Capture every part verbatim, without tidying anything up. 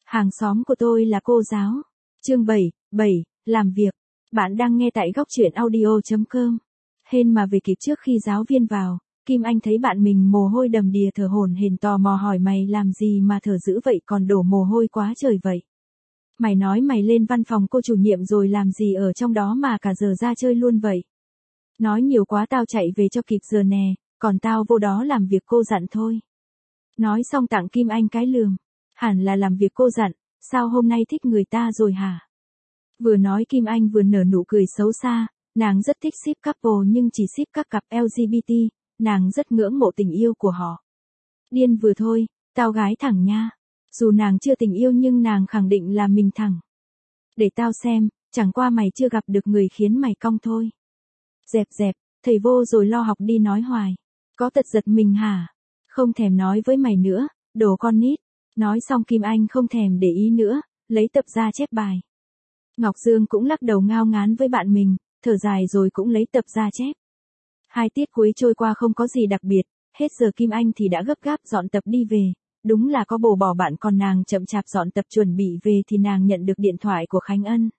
Hàng xóm của tôi là cô giáo. Chương bảy, bảy, làm việc. Bạn đang nghe tại góc truyện audio chấm com. Hên mà về kịp trước khi giáo viên vào, Kim Anh thấy bạn mình mồ hôi đầm đìa thở hổn hển tò mò hỏi mày làm gì mà thở dữ vậy, còn đổ mồ hôi quá trời vậy. Mày nói mày lên văn phòng cô chủ nhiệm rồi làm gì ở trong đó mà cả giờ ra chơi luôn vậy. Nói nhiều quá tao chạy về cho kịp giờ nè, còn tao vô đó làm việc cô dặn thôi. Nói xong tặng Kim Anh cái lườm. Hẳn là làm việc cô dặn, sao hôm nay thích người ta rồi hả? Vừa nói Kim Anh vừa nở nụ cười xấu xa, nàng rất thích ship couple nhưng chỉ ship các cặp lờ giê bê tê, nàng rất ngưỡng mộ tình yêu của họ. Điên vừa thôi, tao gái thẳng nha. Dù nàng chưa tình yêu nhưng nàng khẳng định là mình thẳng. Để tao xem, chẳng qua mày chưa gặp được người khiến mày cong thôi. Dẹp dẹp, thầy vô rồi lo học đi nói hoài. Có tật giật mình hả? Không thèm nói với mày nữa, đồ con nít. Nói xong Kim Anh không thèm để ý nữa, lấy tập ra chép bài. Ngọc Dương cũng lắc đầu ngao ngán với bạn mình, thở dài rồi cũng lấy tập ra chép. Hai tiết cuối trôi qua không có gì đặc biệt, hết giờ Kim Anh thì đã gấp gáp dọn tập đi về. Đúng là có bồ bỏ bạn, còn nàng chậm chạp dọn tập chuẩn bị về thì nàng nhận được điện thoại của Khánh Ân.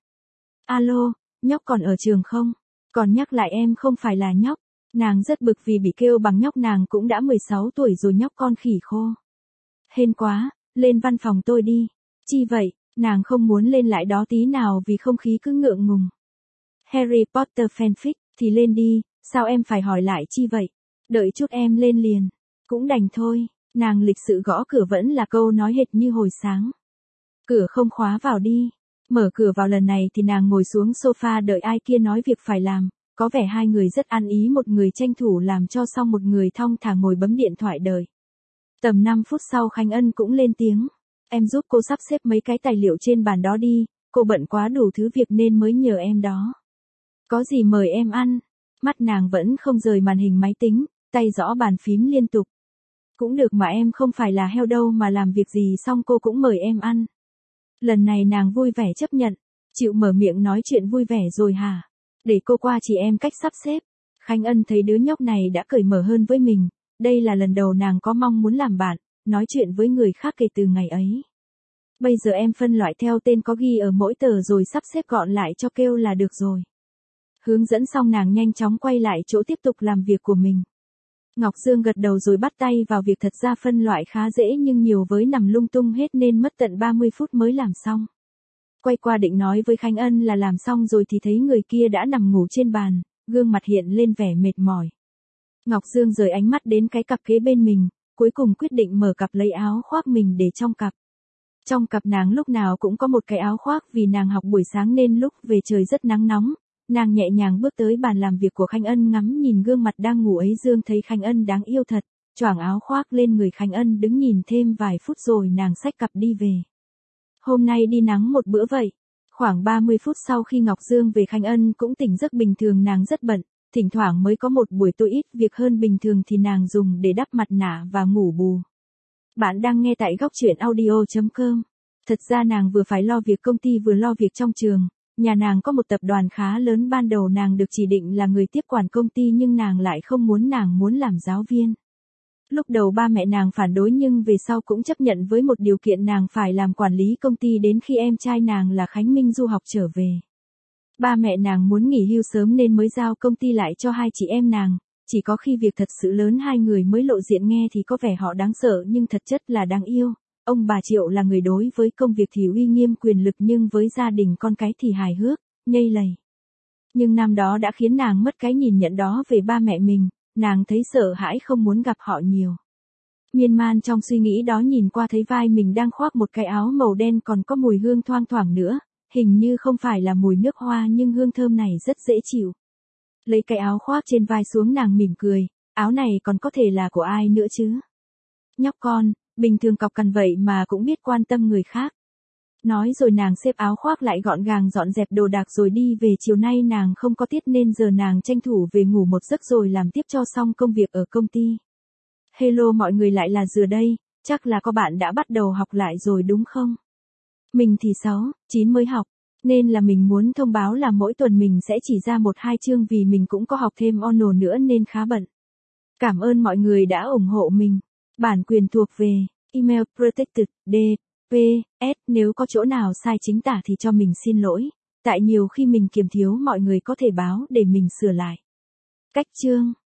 Alo, nhóc còn ở trường không? Còn nhắc lại em không phải là nhóc. Nàng rất bực vì bị kêu bằng nhóc, nàng cũng đã mười sáu tuổi rồi nhóc con khỉ khô. Hên quá, lên văn phòng tôi đi. Chi vậy, nàng không muốn lên lại đó tí nào vì không khí cứ ngượng ngùng. Harry Potter fanfic, thì lên đi, sao em phải hỏi lại chi vậy? Đợi chút em lên liền. Cũng đành thôi, nàng lịch sự gõ cửa vẫn là câu nói hệt như hồi sáng. Cửa không khóa vào đi. Mở cửa vào lần này thì nàng ngồi xuống sofa đợi ai kia nói việc phải làm. Có vẻ hai người rất ăn ý, một người tranh thủ làm cho xong, một người thong thả ngồi bấm điện thoại đợi. Tầm năm phút sau Khánh Ân cũng lên tiếng. Em giúp cô sắp xếp mấy cái tài liệu trên bàn đó đi, cô bận quá đủ thứ việc nên mới nhờ em đó. Có gì mời em ăn. Mắt nàng vẫn không rời màn hình máy tính, tay gõ bàn phím liên tục. Cũng được mà, em không phải là heo đâu mà làm việc gì xong cô cũng mời em ăn. Lần này nàng vui vẻ chấp nhận, chịu mở miệng nói chuyện vui vẻ rồi hả? Để cô qua chỉ em cách sắp xếp. Khánh Ân thấy đứa nhóc này đã cởi mở hơn với mình. Đây là lần đầu nàng có mong muốn làm bạn, nói chuyện với người khác kể từ ngày ấy. Bây giờ em phân loại theo tên có ghi ở mỗi tờ rồi sắp xếp gọn lại cho kêu là được rồi. Hướng dẫn xong nàng nhanh chóng quay lại chỗ tiếp tục làm việc của mình. Ngọc Dương gật đầu rồi bắt tay vào việc. Thật ra phân loại khá dễ nhưng nhiều với nằm lung tung hết nên mất tận ba mươi phút mới làm xong. Quay qua định nói với Khánh Ân là làm xong rồi thì thấy người kia đã nằm ngủ trên bàn, gương mặt hiện lên vẻ mệt mỏi. Ngọc Dương rời ánh mắt đến cái cặp kế bên mình, cuối cùng quyết định mở cặp lấy áo khoác mình để trong cặp. Trong cặp nàng lúc nào cũng có một cái áo khoác vì nàng học buổi sáng nên lúc về trời rất nắng nóng. Nàng nhẹ nhàng bước tới bàn làm việc của Khánh Ân, ngắm nhìn gương mặt đang ngủ ấy. Dương thấy Khánh Ân đáng yêu thật, choàng áo khoác lên người Khánh Ân, đứng nhìn thêm vài phút rồi nàng xách cặp đi về. Hôm nay đi nắng một bữa vậy. Khoảng ba mươi phút sau khi Ngọc Dương về Khánh Ân cũng tỉnh giấc. Bình thường nàng rất bận, thỉnh thoảng mới có một buổi tối ít việc hơn bình thường thì nàng dùng để đắp mặt nạ và ngủ bù. Bạn đang nghe tại góc truyện audio chấm com. Thật ra nàng vừa phải lo việc công ty vừa lo việc trong trường. Nhà nàng có một tập đoàn khá lớn, ban đầu nàng được chỉ định là người tiếp quản công ty nhưng nàng lại không muốn, nàng muốn làm giáo viên. Lúc đầu ba mẹ nàng phản đối nhưng về sau cũng chấp nhận với một điều kiện, nàng phải làm quản lý công ty đến khi em trai nàng là Khánh Minh du học trở về. Ba mẹ nàng muốn nghỉ hưu sớm nên mới giao công ty lại cho hai chị em nàng, chỉ có khi việc thật sự lớn hai người mới lộ diện. Nghe thì có vẻ họ đáng sợ nhưng thật chất là đáng yêu. Ông bà Triệu là người đối với công việc thì uy nghiêm quyền lực nhưng với gia đình con cái thì hài hước, nhây lầy. Nhưng năm đó đã khiến nàng mất cái nhìn nhận đó về ba mẹ mình, nàng thấy sợ hãi không muốn gặp họ nhiều. Miên man trong suy nghĩ đó nhìn qua thấy vai mình đang khoác một cái áo màu đen còn có mùi hương thoang thoảng nữa, hình như không phải là mùi nước hoa nhưng hương thơm này rất dễ chịu. Lấy cái áo khoác trên vai xuống nàng mỉm cười, áo này còn có thể là của ai nữa chứ? Nhóc con, bình thường cọc cằn vậy mà cũng biết quan tâm người khác. Nói rồi nàng xếp áo khoác lại gọn gàng, dọn dẹp đồ đạc rồi đi về. Chiều nay nàng không có tiết nên giờ nàng tranh thủ về ngủ một giấc rồi làm tiếp cho xong công việc ở công ty. Hello mọi người, lại là Dừa đây, chắc là có bạn đã bắt đầu học lại rồi đúng không? Mình thì sáu, chín mới học, nên là mình muốn thông báo là mỗi tuần mình sẽ chỉ ra một hai chương vì mình cũng có học thêm Ono nữa nên khá bận. Cảm ơn mọi người đã ủng hộ mình. Bản quyền thuộc về Email Protected D. pê ét Nếu có chỗ nào sai chính tả thì cho mình xin lỗi. Tại nhiều khi mình kiềm thiếu mọi người có thể báo để mình sửa lại. Cách chương